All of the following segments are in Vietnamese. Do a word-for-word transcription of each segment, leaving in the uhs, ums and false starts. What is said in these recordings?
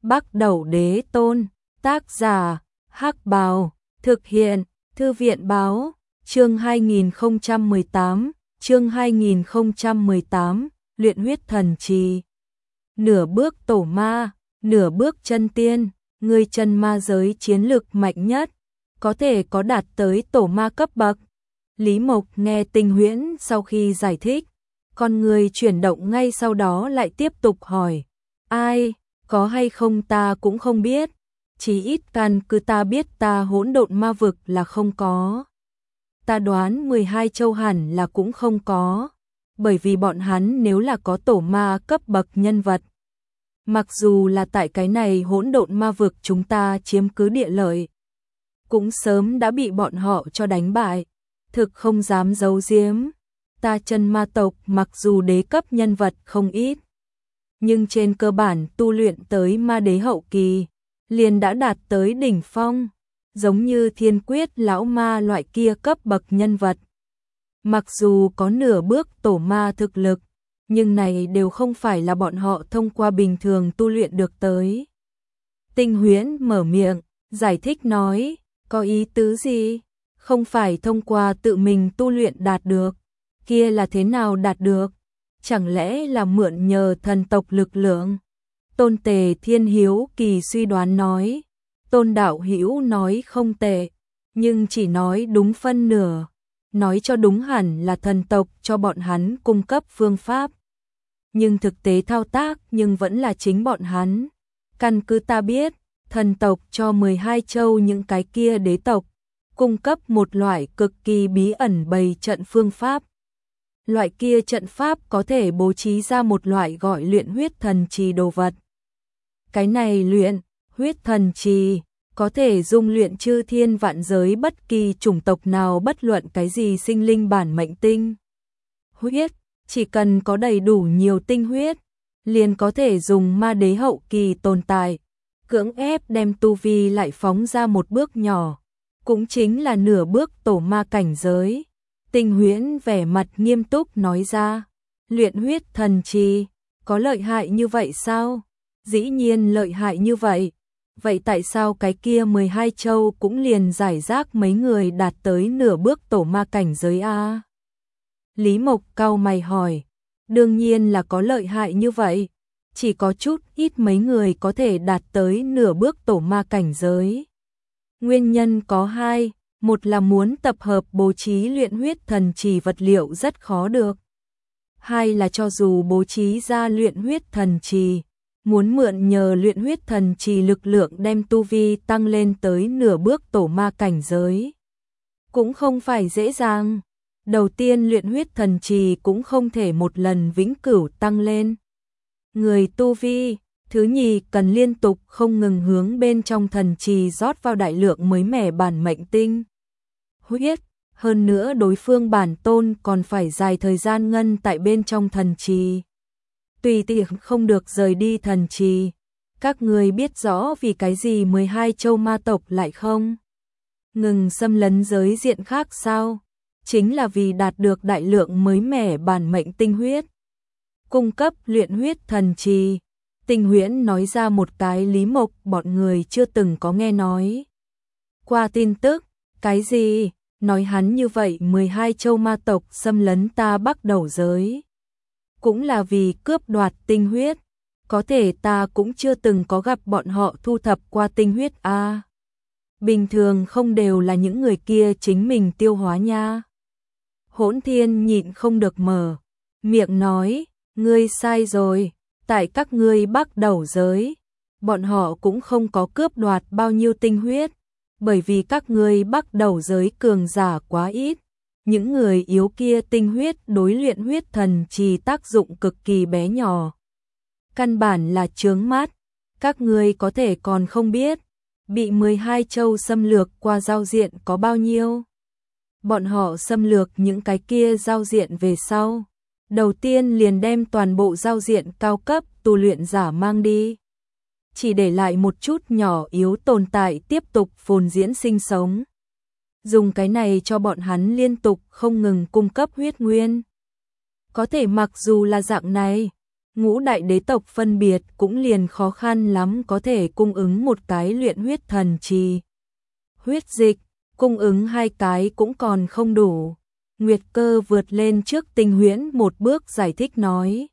Bắc Đẩu Đế Tôn, tác giả, Hắc Bào, thực hiện, Thư viện báo, chương hai nghìn không trăm mười tám, chương hai nghìn không trăm mười tám, luyện huyết thần trì. Nửa bước tổ ma, nửa bước chân tiên, người chân ma giới chiến lực mạnh nhất, có thể có đạt tới tổ ma cấp bậc. Lý Mộc nghe Tinh Huyễn sau khi giải thích, con người chuyển động ngay sau đó lại tiếp tục hỏi, ai, có hay không ta cũng không biết, chỉ ít căn cứ ta biết ta hỗn độn ma vực là không có. Ta đoán mười hai châu hẳn là cũng không có, bởi vì bọn hắn nếu là có tổ ma cấp bậc nhân vật, mặc dù là tại cái này hỗn độn ma vực chúng ta chiếm cứ địa lợi, cũng sớm đã bị bọn họ cho đánh bại. Thực không dám giấu giếm, ta chân ma tộc mặc dù đế cấp nhân vật không ít, nhưng trên cơ bản tu luyện tới ma đế hậu kỳ, liền đã đạt tới đỉnh phong, giống như Thiên Quyết lão ma loại kia cấp bậc nhân vật. Mặc dù có nửa bước tổ ma thực lực, nhưng này đều không phải là bọn họ thông qua bình thường tu luyện được tới. Tinh Huyễn mở miệng, giải thích nói, có ý tứ gì? Không phải thông qua tự mình tu luyện đạt được, kia là thế nào đạt được? Chẳng lẽ là mượn nhờ thần tộc lực lượng? Tôn Tề Thiên hiếu kỳ suy đoán nói, Tôn đạo hữu nói không tệ, nhưng chỉ nói đúng phân nửa, nói cho đúng hẳn là thần tộc cho bọn hắn cung cấp phương pháp. Nhưng thực tế thao tác nhưng vẫn là chính bọn hắn. Căn cứ ta biết, thần tộc cho mười hai châu những cái kia đế tộc cung cấp một loại cực kỳ bí ẩn bày trận phương pháp. Loại kia trận pháp có thể bố trí ra một loại gọi luyện huyết thần trì đồ vật. Cái này luyện huyết thần trì có thể dung luyện chư thiên vạn giới bất kỳ chủng tộc nào, bất luận cái gì sinh linh bản mệnh tinh huyết, chỉ cần có đầy đủ nhiều tinh huyết, liền có thể dùng ma đế hậu kỳ tồn tại, cưỡng ép đem tu vi lại phóng ra một bước nhỏ, cũng chính là nửa bước tổ ma cảnh giới. Tinh Huyễn vẻ mặt nghiêm túc nói ra, luyện huyết thần trì, có lợi hại như vậy sao? Dĩ nhiên lợi hại như vậy. Vậy tại sao cái kia mười hai châu cũng liền giải rác mấy người đạt tới nửa bước tổ ma cảnh giới a? Lý Mộc cau mày hỏi, đương nhiên là có lợi hại như vậy, chỉ có chút ít mấy người có thể đạt tới nửa bước tổ ma cảnh giới. Nguyên nhân có hai, một là muốn tập hợp bố trí luyện huyết thần trì vật liệu rất khó được. Hai là cho dù bố trí ra luyện huyết thần trì, muốn mượn nhờ luyện huyết thần trì lực lượng đem tu vi tăng lên tới nửa bước tổ ma cảnh giới, cũng không phải dễ dàng. Đầu tiên luyện huyết thần trì cũng không thể một lần vĩnh cửu tăng lên người tu vi. Thứ nhì, cần liên tục không ngừng hướng bên trong thần trì rót vào đại lượng mới mẻ bản mệnh tinh huyết, hơn nữa đối phương bản tôn còn phải dài thời gian ngân tại bên trong thần trì, tùy tiện không được rời đi thần trì. Các người biết rõ vì cái gì mười hai châu ma tộc lại không ngừng xâm lấn giới diện khác sao? Chính là vì đạt được đại lượng mới mẻ bản mệnh tinh huyết, cung cấp luyện huyết thần trì. Tinh Huyễn nói ra một cái Lý Mộc bọn người chưa từng có nghe nói qua tin tức. Cái gì? Nói hắn như vậy mười hai châu ma tộc xâm lấn ta Bắc Đẩu giới, cũng là vì cướp đoạt tinh huyết. Có thể ta cũng chưa từng có gặp bọn họ thu thập qua tinh huyết a. À, bình thường không đều là những người kia chính mình tiêu hóa nha. Hỗn Thiên nhịn không được mở miệng nói, ngươi sai rồi. Tại các ngươi Bắc Đẩu giới, bọn họ cũng không có cướp đoạt bao nhiêu tinh huyết, bởi vì các ngươi Bắc Đẩu giới cường giả quá ít, những người yếu kia tinh huyết đối luyện huyết thần trì tác dụng cực kỳ bé nhỏ, căn bản là chướng mắt. Các ngươi có thể còn không biết, bị mười hai châu xâm lược qua giao diện có bao nhiêu. Bọn họ xâm lược những cái kia giao diện về sau, đầu tiên liền đem toàn bộ giao diện cao cấp tu luyện giả mang đi, chỉ để lại một chút nhỏ yếu tồn tại tiếp tục phồn diễn sinh sống. Dùng cái này cho bọn hắn liên tục không ngừng cung cấp huyết nguyên. Có thể mặc dù là dạng này, ngũ đại đế tộc phân biệt cũng liền khó khăn lắm có thể cung ứng một cái luyện huyết thần trì. Huyết dịch, cung ứng hai cái cũng còn không đủ. Nguyệt Cơ vượt lên trước Tinh Huyễn một bước giải thích nói.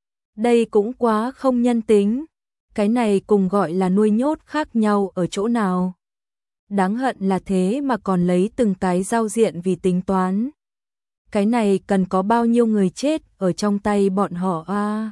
Đây cũng quá không nhân tính, cái này cùng gọi là nuôi nhốt khác nhau ở chỗ nào. Đáng hận là thế mà còn lấy từng cái giao diện vì tính toán. Cái này cần có bao nhiêu người chết ở trong tay bọn họ a? À?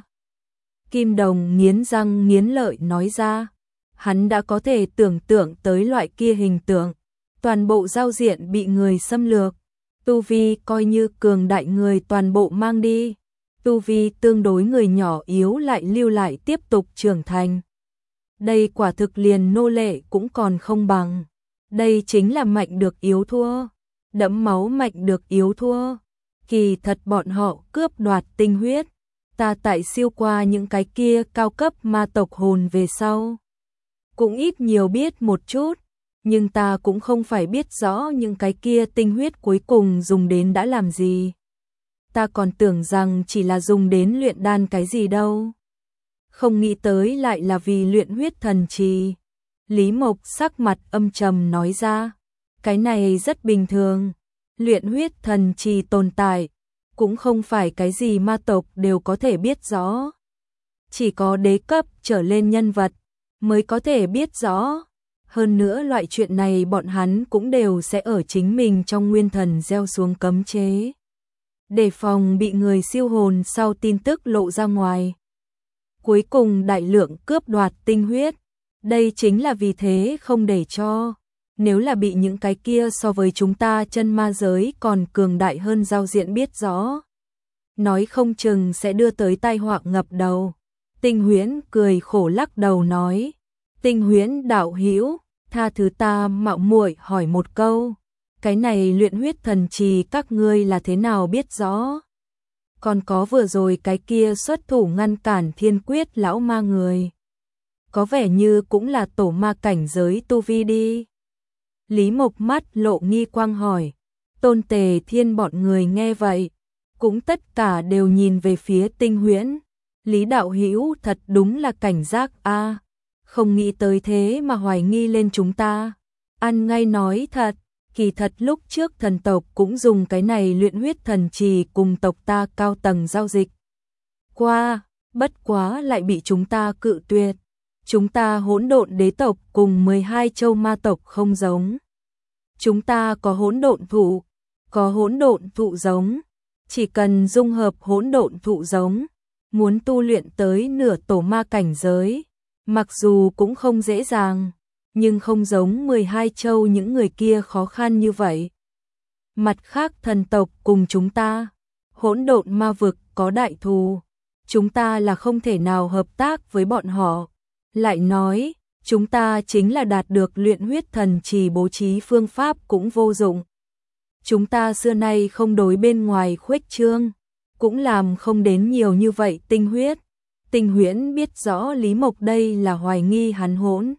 Kim Đồng nghiến răng nghiến lợi nói ra, hắn đã có thể tưởng tượng tới loại kia hình tượng, toàn bộ giao diện bị người xâm lược, tu vi coi như cường đại người toàn bộ mang đi, tu vi tương đối người nhỏ yếu lại lưu lại tiếp tục trưởng thành. Đây quả thực liền nô lệ cũng còn không bằng, đây chính là mạnh được yếu thua, đẫm máu mạnh được yếu thua. Kỳ thật bọn họ cướp đoạt tinh huyết, ta tại siêu qua những cái kia cao cấp ma tộc hồn về sau. Cũng ít nhiều biết một chút, nhưng ta cũng không phải biết rõ những cái kia tinh huyết cuối cùng dùng đến đã làm gì. Ta còn tưởng rằng chỉ là dùng đến luyện đan cái gì đâu. Không nghĩ tới lại là vì luyện huyết thần trì. Lý Mộc sắc mặt âm trầm nói ra, cái này rất bình thường. Luyện huyết thần trì tồn tại, cũng không phải cái gì ma tộc đều có thể biết rõ. Chỉ có đế cấp trở lên nhân vật mới có thể biết rõ. Hơn nữa loại chuyện này bọn hắn cũng đều sẽ ở chính mình trong nguyên thần gieo xuống cấm chế, đề phòng bị người siêu hồn sau tin tức lộ ra ngoài. Cuối cùng đại lượng cướp đoạt tinh huyết, đây chính là vì thế không để cho. Nếu là bị những cái kia so với chúng ta chân ma giới còn cường đại hơn giao diện biết rõ, nói không chừng sẽ đưa tới tai họa ngập đầu. Tinh Huyễn cười khổ lắc đầu nói, Tinh Huyễn đạo hữu, tha thứ ta mạo muội hỏi một câu, cái này luyện huyết thần trì các ngươi là thế nào biết rõ? Còn có vừa rồi cái kia xuất thủ ngăn cản Thiên Quyết lão ma người, có vẻ như cũng là tổ ma cảnh giới tu vi đi. Lý Mộc mắt lộ nghi quang hỏi. Tôn Tề Thiên bọn người nghe vậy, cũng tất cả đều nhìn về phía Tinh Huyễn. Lý đạo hữu thật đúng là cảnh giác a, không nghĩ tới thế mà hoài nghi lên chúng ta. Ăn ngay nói thật, kỳ thật lúc trước thần tộc cũng dùng cái này luyện huyết thần trì cùng tộc ta cao tầng giao dịch qua, bất quá lại bị chúng ta cự tuyệt. Chúng ta hỗn độn đế tộc cùng mười hai châu ma tộc không giống. Chúng ta có hỗn độn thụ, có hỗn độn thụ giống, chỉ cần dung hợp hỗn độn thụ giống, muốn tu luyện tới nửa tổ ma cảnh giới, mặc dù cũng không dễ dàng, nhưng không giống mười hai châu những người kia khó khăn như vậy. Mặt khác thần tộc cùng chúng ta, hỗn độn ma vực có đại thù, chúng ta là không thể nào hợp tác với bọn họ. Lại nói, chúng ta chính là đạt được luyện huyết thần trì bố trí phương pháp cũng vô dụng. Chúng ta xưa nay không đối bên ngoài khuếch trương, cũng làm không đến nhiều như vậy tinh huyết. Tinh Huyễn biết rõ Lý Mộc đây là hoài nghi hắn hỗn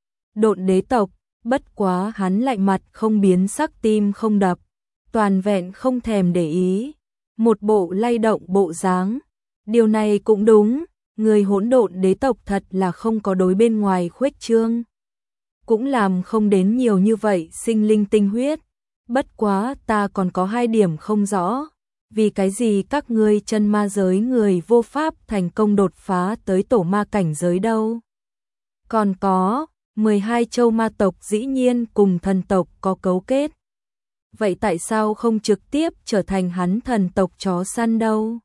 độn đế tộc, bất quá hắn lại mặt không biến sắc tim không đập, toàn vẹn không thèm để ý, một bộ lay động bộ dáng. Điều này cũng đúng. Người hỗn độn đế tộc thật là không có đối bên ngoài khuếch trương, cũng làm không đến nhiều như vậy sinh linh tinh huyết. Bất quá ta còn có hai điểm không rõ, vì cái gì các ngươi chân ma giới người vô pháp thành công đột phá tới tổ ma cảnh giới đâu? Còn có, mười hai châu ma tộc dĩ nhiên cùng thần tộc có cấu kết. Vậy tại sao không trực tiếp trở thành hắn thần tộc chó săn đâu?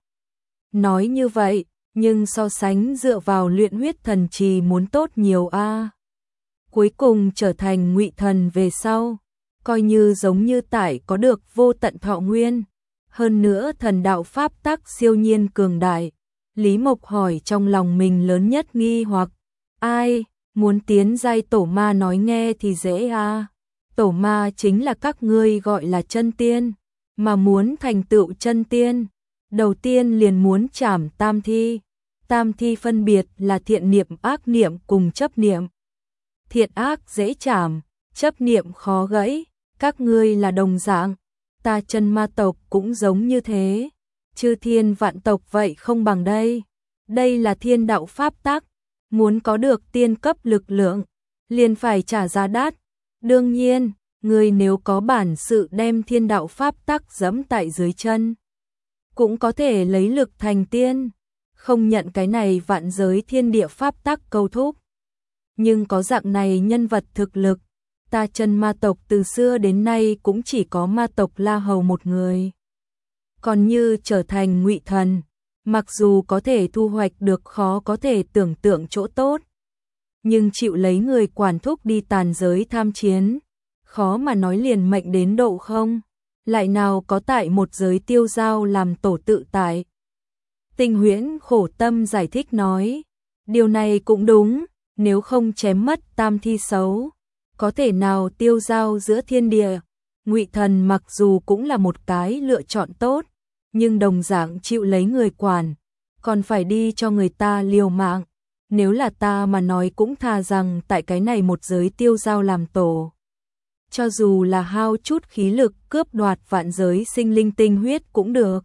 Nói như vậy, nhưng so sánh dựa vào luyện huyết thần trì muốn tốt nhiều a. À. Cuối cùng trở thành ngụy thần về sau, coi như giống như tại có được vô tận thọ nguyên, hơn nữa thần đạo pháp tắc siêu nhiên cường đại. Lý Mộc hỏi trong lòng mình lớn nhất nghi hoặc, ai, muốn tiến giai tổ ma nói nghe thì dễ a. À. Tổ ma chính là các ngươi gọi là chân tiên, mà muốn thành tựu chân tiên, đầu tiên liền muốn trảm tam thi. Tam thi phân biệt là thiện niệm, ác niệm cùng chấp niệm. Thiện ác dễ trảm, chấp niệm khó gãy, các ngươi là đồng dạng, ta chân ma tộc cũng giống như thế, chư thiên vạn tộc vậy không bằng đây. Đây là thiên đạo pháp tắc, muốn có được tiên cấp lực lượng, liền phải trả giá đắt. Đương nhiên, người nếu có bản sự đem thiên đạo pháp tắc giẫm tại dưới chân, cũng có thể lấy lực thành tiên, không nhận cái này vạn giới thiên địa pháp tắc câu thúc. Nhưng có dạng này nhân vật thực lực, ta Chân Ma tộc từ xưa đến nay cũng chỉ có ma tộc La Hầu một người. Còn như trở thành Ngụy Thần, mặc dù có thể thu hoạch được khó có thể tưởng tượng chỗ tốt, nhưng chịu lấy người quản thúc đi tàn giới tham chiến, khó mà nói liền mệnh đến độ không, lại nào có tại một giới tiêu giao làm tổ tự tại. Tinh Huyễn khổ tâm giải thích nói, điều này cũng đúng, nếu không chém mất tam thi xấu, có thể nào tiêu giao giữa thiên địa. Ngụy Thần mặc dù cũng là một cái lựa chọn tốt, nhưng đồng dạng chịu lấy người quản, còn phải đi cho người ta liều mạng. Nếu là ta mà nói cũng thà rằng tại cái này một giới tiêu giao làm tổ. Cho dù là hao chút khí lực cướp đoạt vạn giới sinh linh tinh huyết cũng được.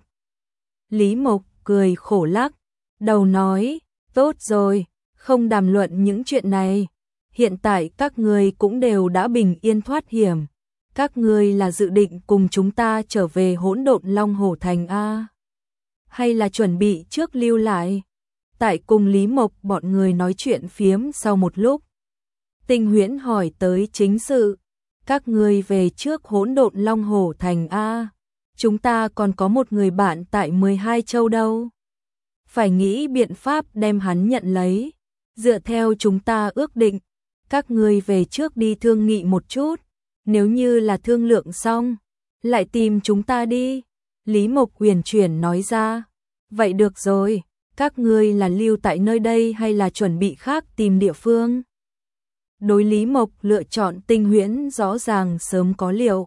Lý Mộc cười khổ lắc, đầu nói, tốt rồi, không đàm luận những chuyện này. Hiện tại các ngươi cũng đều đã bình yên thoát hiểm. Các ngươi là dự định cùng chúng ta trở về Hỗn Độn Long Hổ Thành a? Hay là chuẩn bị trước lưu lại? Tại cùng Lý Mộc bọn người nói chuyện phiếm sau một lúc, Tinh Huyễn hỏi tới chính sự. Các ngươi về trước Hỗn Độn Long Hổ Thành a? Chúng ta còn có một người bạn tại mười hai châu đâu. Phải nghĩ biện pháp đem hắn nhận lấy. Dựa theo chúng ta ước định, các ngươi về trước đi thương nghị một chút. Nếu như là thương lượng xong, lại tìm chúng ta đi. Lý Mộc huyền chuyển nói ra. Vậy được rồi, các ngươi là lưu tại nơi đây hay là chuẩn bị khác tìm địa phương? Đối Lý Mộc lựa chọn Tinh Huyễn rõ ràng sớm có liệu.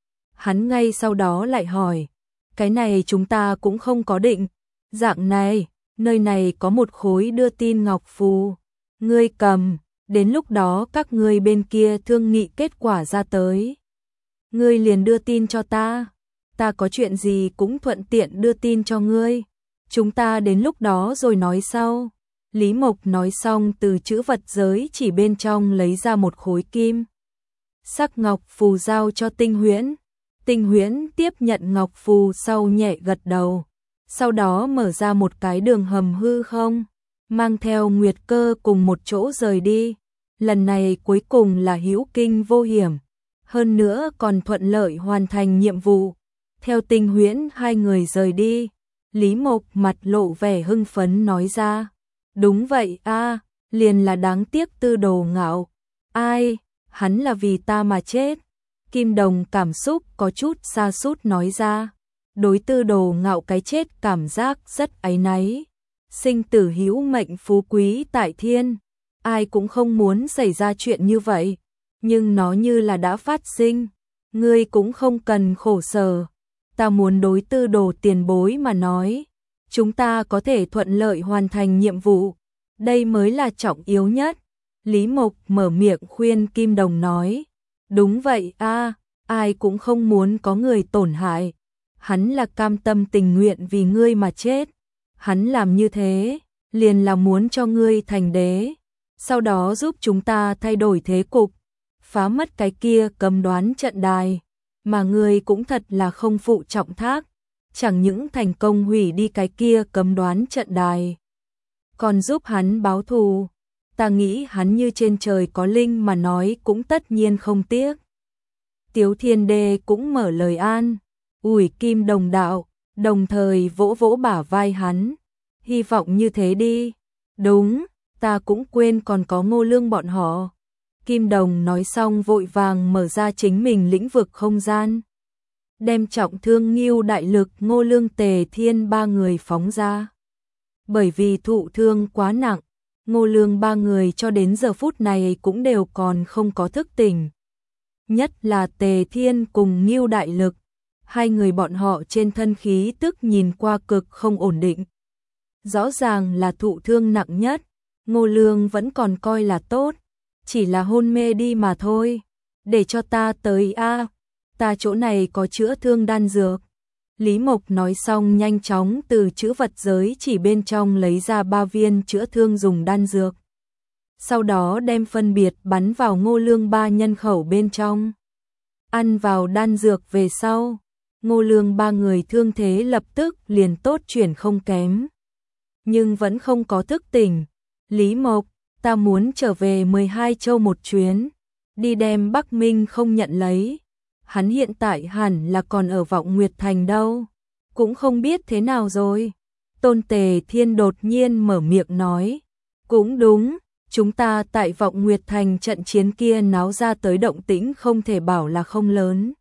Hắn ngay sau đó lại hỏi, cái này chúng ta cũng không có định. Dạng này, nơi này có một khối đưa tin ngọc phù, ngươi cầm, đến lúc đó các ngươi bên kia thương nghị kết quả ra tới, ngươi liền đưa tin cho ta, ta có chuyện gì cũng thuận tiện đưa tin cho ngươi, chúng ta đến lúc đó rồi nói sau. Lý Mộc nói xong từ chữ vật giới chỉ bên trong lấy ra một khối kim sắc ngọc phù giao cho Tinh Huyễn. Tinh Huyễn tiếp nhận ngọc phù sau nhẹ gật đầu, sau đó mở ra một cái đường hầm hư không, mang theo Nguyệt Cơ cùng một chỗ rời đi. Lần này cuối cùng là hữu kinh vô hiểm, hơn nữa còn thuận lợi hoàn thành nhiệm vụ. Theo Tinh Huyễn hai người rời đi, Lý Mộc mặt lộ vẻ hưng phấn nói ra, đúng vậy a, liền là đáng tiếc Tư Đồ Ngạo. Ai, hắn là vì ta mà chết. Kim Đồng cảm xúc có chút sa sút nói ra, đối Tư Đồ Ngạo cái chết cảm giác rất áy náy. Sinh tử hữu mệnh phú quý tại thiên, ai cũng không muốn xảy ra chuyện như vậy, nhưng nó như là đã phát sinh, ngươi cũng không cần khổ sở. Ta muốn đối Tư Đồ tiền bối mà nói, chúng ta có thể thuận lợi hoàn thành nhiệm vụ, đây mới là trọng yếu nhất. Lý Mộc mở miệng khuyên Kim Đồng nói, đúng vậy a, ai cũng không muốn có người tổn hại. Hắn là cam tâm tình nguyện vì ngươi mà chết. Hắn làm như thế, liền là muốn cho ngươi thành đế, sau đó giúp chúng ta thay đổi thế cục, phá mất cái kia cấm đoán trận đài, mà ngươi cũng thật là không phụ trọng thác, chẳng những thành công hủy đi cái kia cấm đoán trận đài, còn giúp hắn báo thù. Ta nghĩ hắn như trên trời có linh mà nói cũng tất nhiên không tiếc. Tiếu Thiên Đê cũng mở lời an ủi Kim Đồng đạo, đồng thời vỗ vỗ bả vai hắn, hy vọng như thế đi. Đúng, ta cũng quên còn có Ngô Lương bọn họ. Kim Đồng nói xong vội vàng mở ra chính mình lĩnh vực không gian, đem trọng thương Ngưu đại lực, Ngô Lương, Tề Thiên ba người phóng ra. Bởi vì thụ thương quá nặng, Ngô Lương ba người cho đến giờ phút này cũng đều còn không có thức tỉnh. Nhất là Tề Thiên cùng Ngưu đại lực, hai người bọn họ trên thân khí tức nhìn qua cực không ổn định. Rõ ràng là thụ thương nặng nhất, Ngô Lương vẫn còn coi là tốt, chỉ là hôn mê đi mà thôi. Để cho ta tới a, ta chỗ này có chữa thương đan dược. Lý Mộc nói xong nhanh chóng từ chữ vật giới chỉ bên trong lấy ra ba viên chữa thương dùng đan dược. Sau đó đem phân biệt bắn vào Ngô Lương ba nhân khẩu bên trong. Ăn vào đan dược về sau, Ngô Lương ba người thương thế lập tức liền tốt chuyển không kém. Nhưng vẫn không có thức tỉnh. Lý Mộc, ta muốn trở về mười hai châu một chuyến, đi đem Bắc Minh không nhận lấy. Hắn hiện tại hẳn là còn ở Vọng Nguyệt Thành đâu, cũng không biết thế nào rồi. Tôn Tề Thiên đột nhiên mở miệng nói, cũng đúng, chúng ta tại Vọng Nguyệt Thành trận chiến kia náo ra tới động tĩnh không thể bảo là không lớn.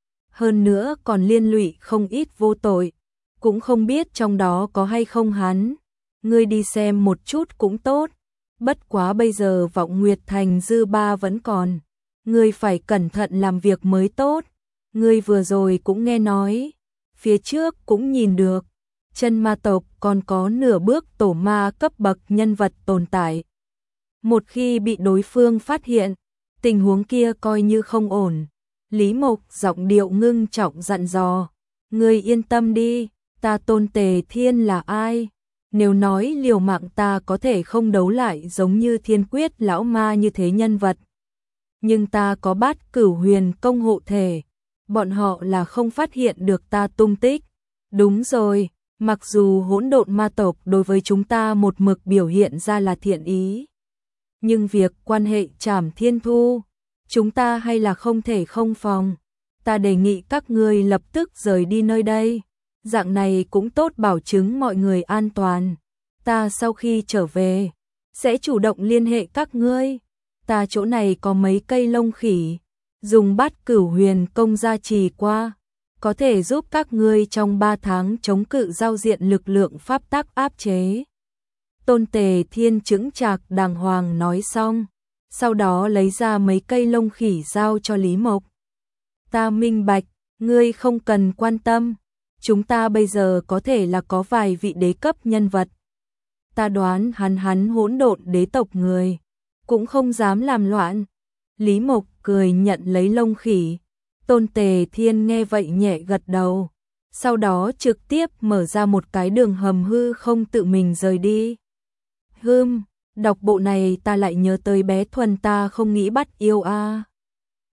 Hơn nữa còn liên lụy không ít vô tội, cũng không biết trong đó có hay không hắn. Ngươi đi xem một chút cũng tốt, bất quá bây giờ Vọng Nguyệt Thành dư ba vẫn còn. Ngươi phải cẩn thận làm việc mới tốt. Ngươi vừa rồi cũng nghe nói, phía trước cũng nhìn được, chân ma tộc còn có nửa bước tổ ma cấp bậc nhân vật tồn tại. Một khi bị đối phương phát hiện, tình huống kia coi như không ổn. Lý Mộc giọng điệu ngưng trọng dặn dò, ngươi yên tâm đi, ta Tôn Tề Thiên là ai? Nếu nói liều mạng ta có thể không đấu lại giống như Thiên Quyết lão ma như thế nhân vật. Nhưng ta có Bát Cửu Huyền công hộ thể, bọn họ là không phát hiện được ta tung tích. Đúng rồi, mặc dù hỗn độn ma tộc đối với chúng ta một mực biểu hiện ra là thiện ý, nhưng việc quan hệ Trảm Thiên Thu, chúng ta hay là không thể không phòng. Ta đề nghị các ngươi lập tức rời đi nơi đây, dạng này cũng tốt bảo chứng mọi người an toàn. Ta sau khi trở về, sẽ chủ động liên hệ các ngươi. Ta chỗ này có mấy cây lông khỉ, dùng Bát Cửu Huyền công gia trì qua, có thể giúp các ngươi trong ba tháng chống cự giao diện lực lượng pháp tắc áp chế. Tôn Tề Thiên chững chạc đàng hoàng nói xong, sau đó lấy ra mấy cây lông khỉ giao cho Lý Mộc. Ta minh bạch, ngươi không cần quan tâm, chúng ta bây giờ có thể là có vài vị đế cấp nhân vật. Ta đoán hắn hắn hỗn độn đế tộc người, cũng không dám làm loạn. Lý Mộc cười nhận lấy lông khỉ. Tôn Tề Thiên nghe vậy nhẹ gật đầu, sau đó trực tiếp mở ra một cái đường hầm hư không tự mình rời đi. Hừm, đọc bộ này ta lại nhớ tới bé Thuần ta không nghĩ bắt yêu a. À.